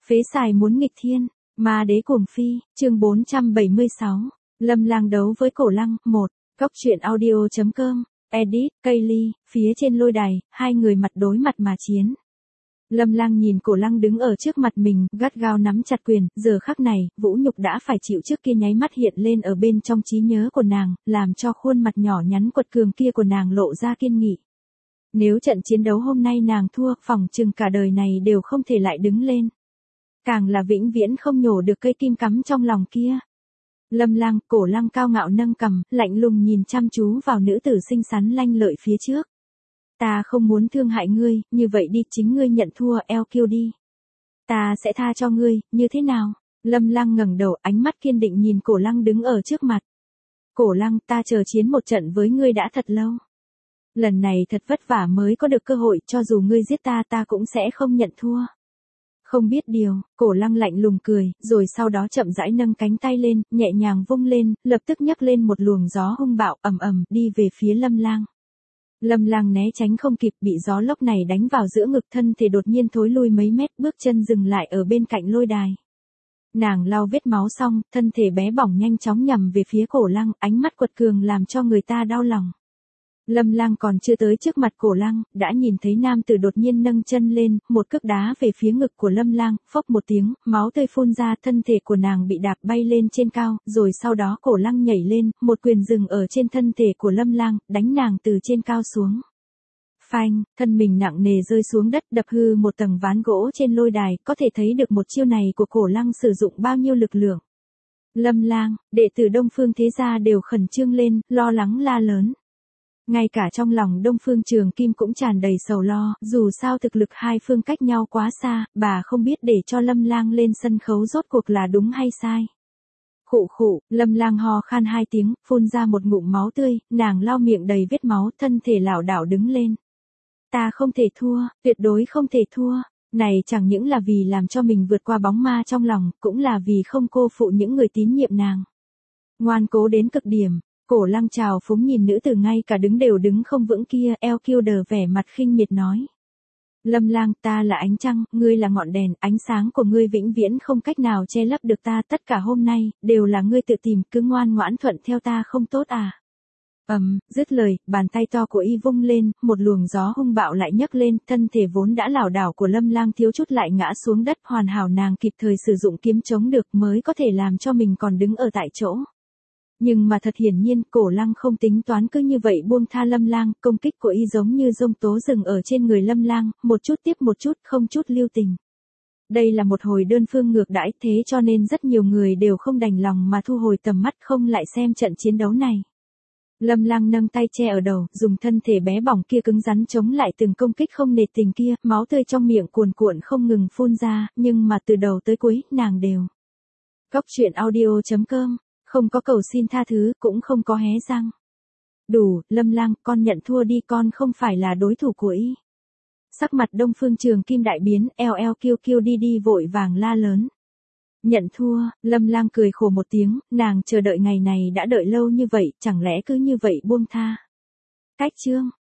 Phế xài muốn nghịch thiên, ma đế cuồng phi, chương 476, Lâm Lang đấu với Cổ Lăng, 1, Cóc truyện audio.com, edit, Kaylee, phía trên lôi đài, hai người mặt đối mặt mà chiến. Lâm Lang nhìn Cổ Lăng đứng ở trước mặt mình, gắt gao nắm chặt quyền, giờ khắc này, vũ nhục đã phải chịu trước kia nháy mắt hiện lên ở bên trong trí nhớ của nàng, làm cho khuôn mặt nhỏ nhắn quật cường kia của nàng lộ ra kiên nghị. Nếu trận chiến đấu hôm nay nàng thua, phỏng chừng cả đời này đều không thể lại đứng lên. Càng là vĩnh viễn không nhổ được cây kim cắm trong lòng kia. Lâm Lang, Cổ Lăng cao ngạo nâng cằm, lạnh lùng nhìn chăm chú vào nữ tử xinh xắn lanh lợi phía trước. Ta không muốn thương hại ngươi, như vậy đi, chính ngươi nhận thua, eo kiêu đi. Ta sẽ tha cho ngươi, như thế nào? Lâm Lang ngẩng đầu, ánh mắt kiên định nhìn Cổ Lăng đứng ở trước mặt. Cổ Lăng, ta chờ chiến một trận với ngươi đã thật lâu. Lần này thật vất vả mới có được cơ hội, cho dù ngươi giết ta, ta cũng sẽ không nhận thua. Không biết điều, Cổ Lăng lạnh lùng cười, rồi sau đó chậm rãi nâng cánh tay lên, nhẹ nhàng vung lên, lập tức nhấc lên một luồng gió hung bạo, ầm ầm, đi về phía Lâm Lang. Lâm Lang né tránh không kịp, bị gió lốc này đánh vào giữa ngực, thân thể đột nhiên thối lui mấy mét, bước chân dừng lại ở bên cạnh lôi đài. Nàng lau vết máu xong, thân thể bé bỏng nhanh chóng nhằm về phía Cổ Lăng, ánh mắt quật cường làm cho người ta đau lòng. Lâm Lang còn chưa tới trước mặt Cổ Lăng, đã nhìn thấy nam tử đột nhiên nâng chân lên, một cước đá về phía ngực của Lâm Lang, phốc một tiếng, máu tươi phun ra, thân thể của nàng bị đạp bay lên trên cao, rồi sau đó Cổ Lăng nhảy lên, một quyền dừng ở trên thân thể của Lâm Lang, đánh nàng từ trên cao xuống. Phanh, thân mình nặng nề rơi xuống đất, đập hư một tầng ván gỗ trên lôi đài, có thể thấy được một chiêu này của Cổ Lăng sử dụng bao nhiêu lực lượng. Lâm Lang, đệ tử Đông Phương thế gia đều khẩn trương lên, lo lắng la lớn. Ngay cả trong lòng Đông Phương Trường Kim cũng tràn đầy sầu lo, dù sao thực lực hai phương cách nhau quá xa, bà không biết để cho Lâm Lang lên sân khấu rốt cuộc là đúng hay sai. Khụ khụ, Lâm Lang ho khan hai tiếng, phun ra một ngụm máu tươi, nàng lau miệng đầy vết máu, thân thể lảo đảo đứng lên. Ta không thể thua, tuyệt đối không thể thua. Này chẳng những là vì làm cho mình vượt qua bóng ma trong lòng, cũng là vì không cô phụ những người tín nhiệm nàng. Ngoan cố đến cực điểm. Cổ Lăng trào phúng nhìn nữ tử ngay cả đứng đều đứng không vững kia, eo kiêu đờ vẻ mặt khinh miệt nói. Lâm Lang, ta là ánh trăng, ngươi là ngọn đèn, ánh sáng của ngươi vĩnh viễn không cách nào che lấp được ta, tất cả hôm nay, đều là ngươi tự tìm, cứ ngoan ngoãn thuận theo ta không tốt à. Dứt lời, bàn tay to của y vung lên, một luồng gió hung bạo lại nhấc lên, thân thể vốn đã lảo đảo của Lâm Lang thiếu chút lại ngã xuống đất, hoàn hảo nàng kịp thời sử dụng kiếm chống được mới có thể làm cho mình còn đứng ở tại chỗ. Nhưng mà thật hiển nhiên, Cổ Lăng không tính toán cứ như vậy buông tha Lâm Lang, công kích của y giống như giông tố rừng ở trên người Lâm Lang, một chút tiếp một chút, không chút lưu tình. Đây là một hồi đơn phương ngược đãi, thế cho nên rất nhiều người đều không đành lòng mà thu hồi tầm mắt không lại xem trận chiến đấu này. Lâm Lang nâng tay che ở đầu, dùng thân thể bé bỏng kia cứng rắn chống lại từng công kích không nề tình kia, máu tươi trong miệng cuồn cuộn không ngừng phun ra, nhưng mà từ đầu tới cuối, nàng đều. Cóc truyện audio.com, không có cầu xin tha thứ, cũng không có hé răng. Đủ, Lâm Lang, con nhận thua đi, con không phải là đối thủ của y. Sắc mặt Đông Phương Trường Kim đại biến, eo kiêu kiêu đi vội vàng la lớn. Nhận thua, Lâm Lang cười khổ một tiếng, nàng chờ đợi ngày này đã đợi lâu như vậy, chẳng lẽ cứ như vậy buông tha. Cách chương.